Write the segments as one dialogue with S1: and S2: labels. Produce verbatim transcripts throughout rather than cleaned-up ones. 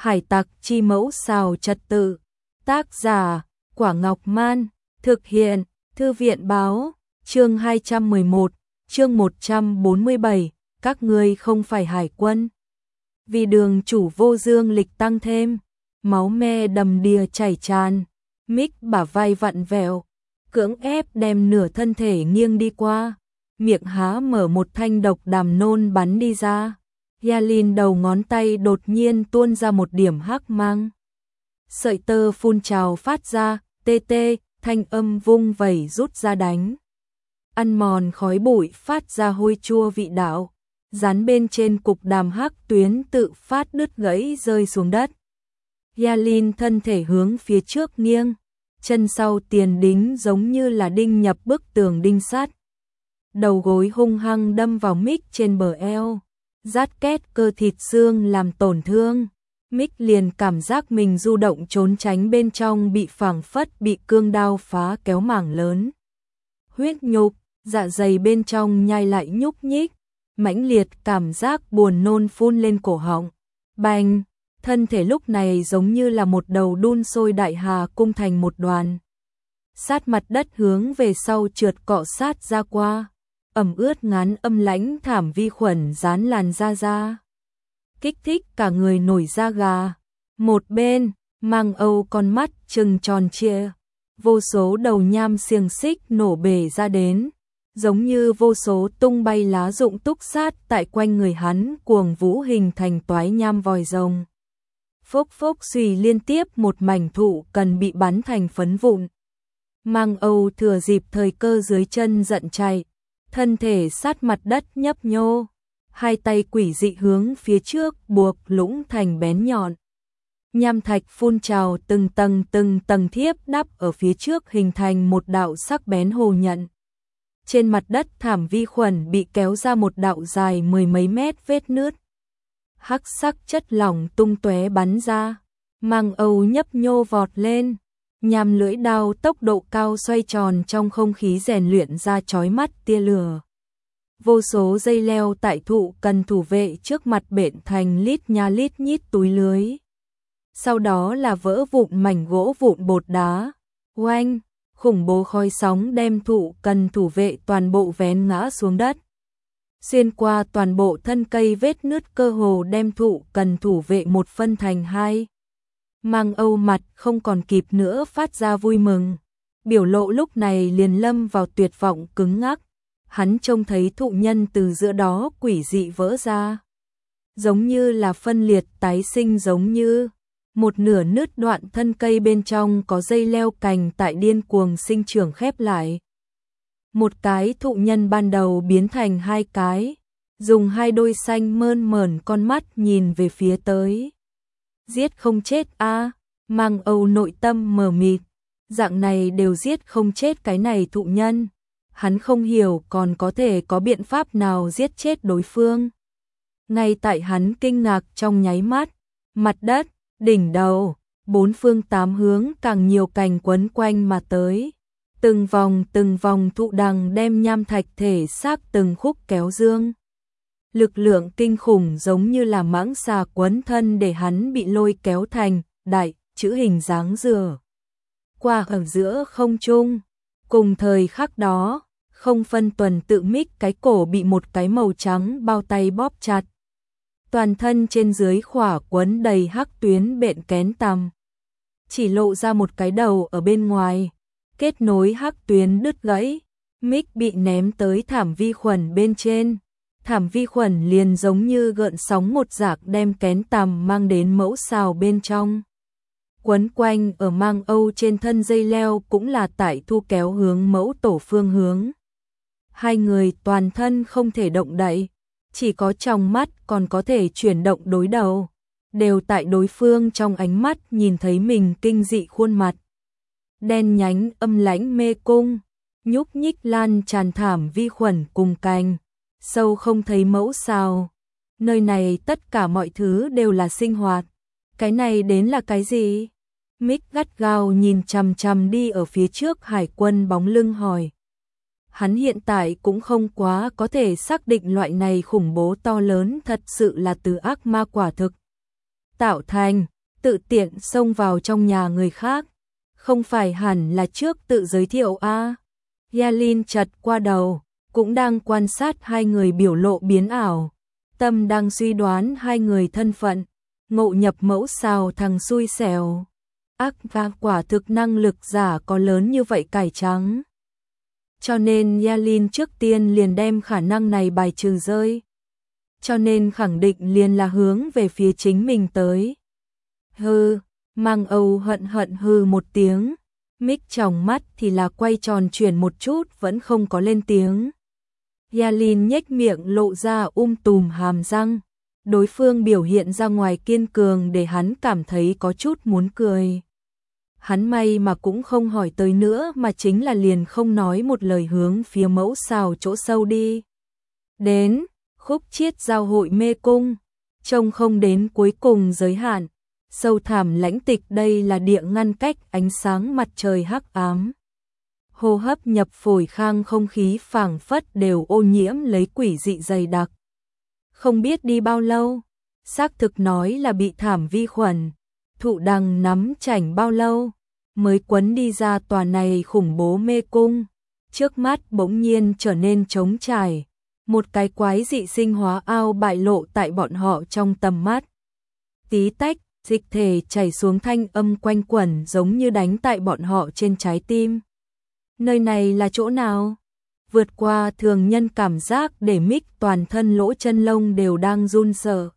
S1: Hải tặc chi mẫu xào trật tự. Tác giả, Quả Ngọc Man. Thực hiện, Thư viện báo. Chương hai trăm mười một, chương một trăm bốn mươi bảy, các ngươi không phải hải quân. Vì đường chủ vô dương lịch tăng thêm, máu me đầm đìa chảy tràn, Mick bả vai vặn vẹo, cưỡng ép đem nửa thân thể nghiêng đi qua, miệng há mở một thanh độc đàm nôn bắn đi ra. Yalin đầu ngón tay đột nhiên tuôn ra một điểm hắc mang. Sợi tơ phun trào phát ra, tê tê, thanh âm vung vẩy rút ra đánh. Ăn mòn khói bụi phát ra hôi chua vị đạo, dán bên trên cục đàm hắc tuyến tự phát đứt gãy rơi xuống đất. Yalin thân thể hướng phía trước nghiêng, chân sau tiền đính giống như là đinh nhập bức tường đinh sắt. Đầu gối hung hăng đâm vào Mick trên bờ eo, rát két cơ thịt xương làm tổn thương. Mick liền cảm giác mình du động trốn tránh bên trong bị phảng phất bị cương đao phá kéo mảng lớn. Huyết nhục, dạ dày bên trong nhai lại nhúc nhích, mãnh liệt cảm giác buồn nôn phun lên cổ họng. Bành, thân thể lúc này giống như là một đầu đun sôi đại hà cung thành một đoàn. Sát mặt đất hướng về sau trượt cọ sát ra qua, ẩm ướt ngán âm lãnh thảm vi khuẩn dán làn da ra. Kích thích cả người nổi da gà. Một bên, Mang Âu con mắt trừng tròn trịa, vô số đầu nham xiềng xích nổ bể ra đến, giống như vô số tung bay lá rụng túc sát tại quanh người hắn cuồng vũ hình thành toái nham vòi rồng. Phốc phốc xùy liên tiếp một mảnh thụ cần bị bắn thành phấn vụn. Mang Âu thừa dịp thời cơ dưới chân giận chạy, thân thể sát mặt đất nhấp nhô, hai tay quỷ dị hướng phía trước buộc lũng thành bén nhọn. Nham thạch phun trào từng tầng từng tầng thiếp đắp ở phía trước hình thành một đạo sắc bén hồ nhận. Trên mặt đất thảm vi khuẩn bị kéo ra một đạo dài mười mấy mét vết nứt. Hắc sắc chất lỏng tung tóe bắn ra, Mang Âu nhấp nhô vọt lên, nham lưỡi đao tốc độ cao xoay tròn trong không khí rèn luyện ra chói mắt tia lửa. Vô số dây leo tại thụ cần thủ vệ trước mặt bện thành lít nha lít nhít túi lưới. Sau đó là vỡ vụn mảnh gỗ vụn bột đá. Oanh, khủng bố khói sóng đem thụ cần thủ vệ toàn bộ vén ngã xuống đất. Xuyên qua toàn bộ thân cây vết nứt cơ hồ đem thụ cần thủ vệ một phân thành hai. Mang Âu mặt không còn kịp nữa phát ra vui mừng. Biểu lộ lúc này liền lâm vào tuyệt vọng cứng ngắc. Hắn trông thấy thụ nhân từ giữa đó quỷ dị vỡ ra. Giống như là phân liệt tái sinh, giống như một nửa nứt đoạn thân cây bên trong có dây leo cành tại điên cuồng sinh trưởng khép lại. Một cái thụ nhân ban đầu biến thành hai cái, dùng hai đôi xanh mơn mởn con mắt nhìn về phía tới. Giết không chết a, à? Mang Âu nội tâm mờ mịt, dạng này đều giết không chết cái này thụ nhân. Hắn không hiểu còn có thể có biện pháp nào giết chết đối phương. Ngay tại hắn kinh ngạc trong nháy mắt, mặt đất, đỉnh đầu, bốn phương tám hướng càng nhiều cành quấn quanh mà tới. Từng vòng từng vòng thụ đằng đem nham thạch thể xác từng khúc kéo dương. Lực lượng kinh khủng giống như là mãng xà quấn thân để hắn bị lôi kéo thành đại chữ hình dáng dừa. Qua ở giữa không trung, cùng thời khắc đó, không phân tuần tự Mick cái cổ bị một cái màu trắng bao tay bóp chặt. Toàn thân trên dưới khỏa quấn đầy hắc tuyến bện kén tằm. Chỉ lộ ra một cái đầu ở bên ngoài, kết nối hắc tuyến đứt gãy. Mick bị ném tới thảm vi khuẩn bên trên. Thảm vi khuẩn liền giống như gợn sóng một rạc đem kén tằm mang đến mẫu xào bên trong. Quấn quanh ở Mang Âu trên thân dây leo cũng là tại thu kéo hướng mẫu tổ phương hướng. Hai người toàn thân không thể động đậy, chỉ có trong mắt còn có thể chuyển động đối đầu, đều tại đối phương trong ánh mắt nhìn thấy mình kinh dị khuôn mặt. Đen nhánh âm lãnh mê cung, nhúc nhích lan tràn thảm vi khuẩn cùng cành, sâu không thấy mẫu sao. Nơi này tất cả mọi thứ đều là sinh hoạt. Cái này đến là cái gì? Mick gắt gao nhìn chằm chằm đi ở phía trước hải quân bóng lưng hỏi. Hắn hiện tại cũng không quá có thể xác định loại này khủng bố to lớn thật sự là từ ác ma quả thực tạo thành, tự tiện xông vào trong nhà người khác, không phải hẳn là trước tự giới thiệu a? À? Yalin chật qua đầu, cũng đang quan sát hai người biểu lộ biến ảo, tâm đang suy đoán hai người thân phận, ngộ nhập mẫu sao thằng xui xẻo. Ác và quả thực năng lực giả có lớn như vậy cải trắng. Cho nên Yalin trước tiên liền đem khả năng này bài trừ rơi. Cho nên khẳng định liền là hướng về phía chính mình tới. Hừ, Mang Âu hận hận hừ một tiếng, Mick tròng mắt thì là quay tròn chuyển một chút vẫn không có lên tiếng. Yalin nhếch miệng lộ ra um tùm hàm răng, đối phương biểu hiện ra ngoài kiên cường để hắn cảm thấy có chút muốn cười. Hắn may mà cũng không hỏi tới nữa mà chính là liền không nói một lời hướng phía mẫu xào chỗ sâu đi. Đến, khúc chiết giao hội mê cung, trông không đến cuối cùng giới hạn, sâu thẳm lãnh tịch đây là địa ngăn cách ánh sáng mặt trời hắc ám. Hô hấp nhập phổi khang không khí phảng phất đều ô nhiễm lấy quỷ dị dày đặc. Không biết đi bao lâu, xác thực nói là bị thảm vi khuẩn, thụ đằng nắm chảnh bao lâu, mới quấn đi ra tòa này khủng bố mê cung. Trước mắt bỗng nhiên trở nên trống trải, một cái quái dị sinh hóa ao bại lộ tại bọn họ trong tầm mắt. Tí tách, dịch thể chảy xuống thanh âm quanh quẩn giống như đánh tại bọn họ trên trái tim. Nơi này là chỗ nào? Vượt qua thường nhân cảm giác để Mick toàn thân lỗ chân lông đều đang run sợ.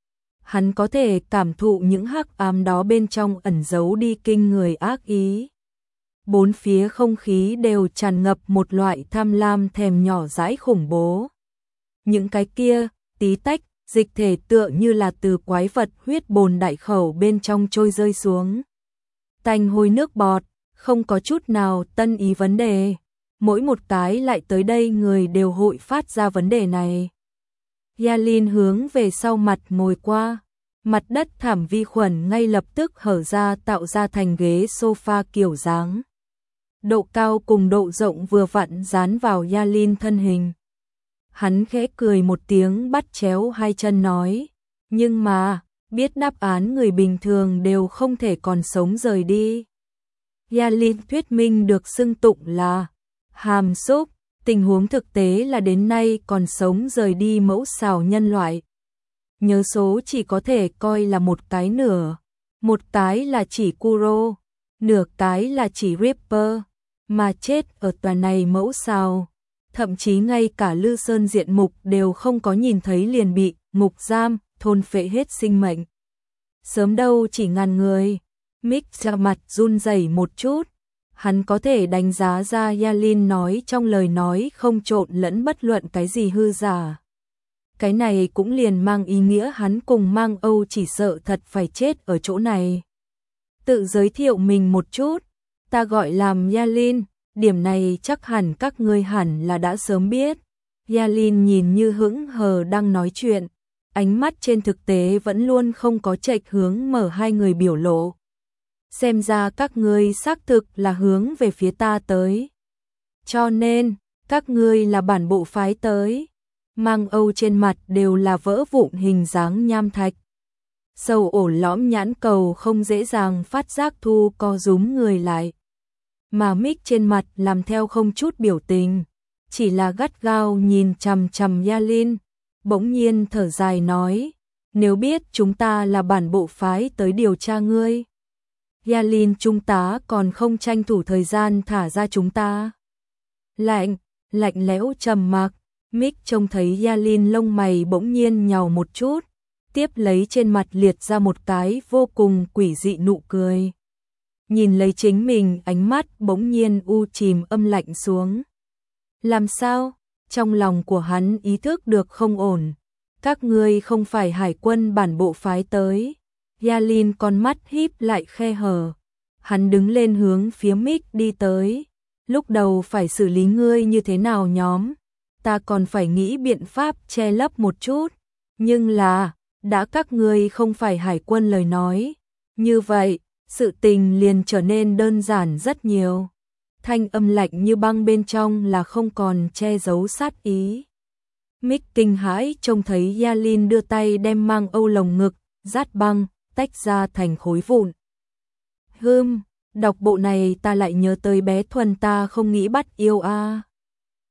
S1: Hắn có thể cảm thụ những hắc ám đó bên trong ẩn giấu đi kinh người ác ý. Bốn phía không khí đều tràn ngập một loại tham lam thèm nhỏ dãi khủng bố. Những cái kia, tí tách, dịch thể tựa như là từ quái vật huyết bồn đại khẩu bên trong trôi rơi xuống. Tanh hôi nước bọt, không có chút nào tân ý vấn đề. Mỗi một cái lại tới đây người đều hội phát ra vấn đề này. Yalin hướng về sau mặt ngồi qua, mặt đất thảm vi khuẩn ngay lập tức hở ra tạo ra thành ghế sofa kiểu dáng. Độ cao cùng độ rộng vừa vặn dán vào Yalin thân hình. Hắn khẽ cười một tiếng bắt chéo hai chân nói, nhưng mà, biết đáp án người bình thường đều không thể còn sống rời đi. Yalin thuyết minh được xưng tụng là hàm xúc, tình huống thực tế là đến nay còn sống rời đi mẫu xào nhân loại. Nhớ số chỉ có thể coi là một cái nửa, một cái là chỉ Kuro, nửa cái là chỉ Ripper, mà chết ở tòa này mẫu xào. Thậm chí ngay cả Lư Sơn diện mục đều không có nhìn thấy liền bị ngục giam, thôn phệ hết sinh mệnh. Sớm đâu chỉ ngàn người. Mick ra mặt run rẩy một chút. Hắn có thể đánh giá ra Yalin nói trong lời nói không trộn lẫn bất luận cái gì hư giả. Cái này cũng liền mang ý nghĩa hắn cùng Mang Âu chỉ sợ thật phải chết ở chỗ này. Tự giới thiệu mình một chút. Ta gọi làm Yalin. Điểm này chắc hẳn các ngươi hẳn là đã sớm biết. Yalin nhìn như hững hờ đang nói chuyện, ánh mắt trên thực tế vẫn luôn không có chệch hướng mở hai người biểu lộ. Xem ra các ngươi xác thực là hướng về phía ta tới. Cho nên, các ngươi là bản bộ phái tới. Mang Âu trên mặt đều là vỡ vụn hình dáng nham thạch. Sầu ổ lõm nhãn cầu không dễ dàng phát giác thu co rúm người lại. Mà Mick trên mặt làm theo không chút biểu tình, chỉ là gắt gao nhìn chằm chằm Yalin, bỗng nhiên thở dài nói, nếu biết chúng ta là bản bộ phái tới điều tra ngươi. Yalin trung tá còn không tranh thủ thời gian thả ra chúng ta. Lạnh, lạnh lẽo trầm mặc, Mick trông thấy Yalin lông mày bỗng nhiên nhàu một chút, tiếp lấy trên mặt liệt ra một cái vô cùng quỷ dị nụ cười. Nhìn lấy chính mình ánh mắt bỗng nhiên u chìm âm lạnh xuống. Làm sao? Trong lòng của hắn ý thức được không ổn. Các ngươi không phải hải quân bản bộ phái tới. Yalin con mắt híp lại khe hở. Hắn đứng lên hướng phía Mick đi tới. Lúc đầu phải xử lý ngươi như thế nào nhóm? Ta còn phải nghĩ biện pháp che lấp một chút. Nhưng là, đã các ngươi không phải hải quân lời nói. Như vậy, sự tình liền trở nên đơn giản rất nhiều. Thanh âm lạnh như băng bên trong là không còn che giấu sát ý. Mick kinh hãi trông thấy Yalin đưa tay đem Mang Âu lồng ngực, rát băng, tách ra thành khối vụn. Hừm, đọc bộ này ta lại nhớ tới bé Thuần ta không nghĩ bắt yêu a.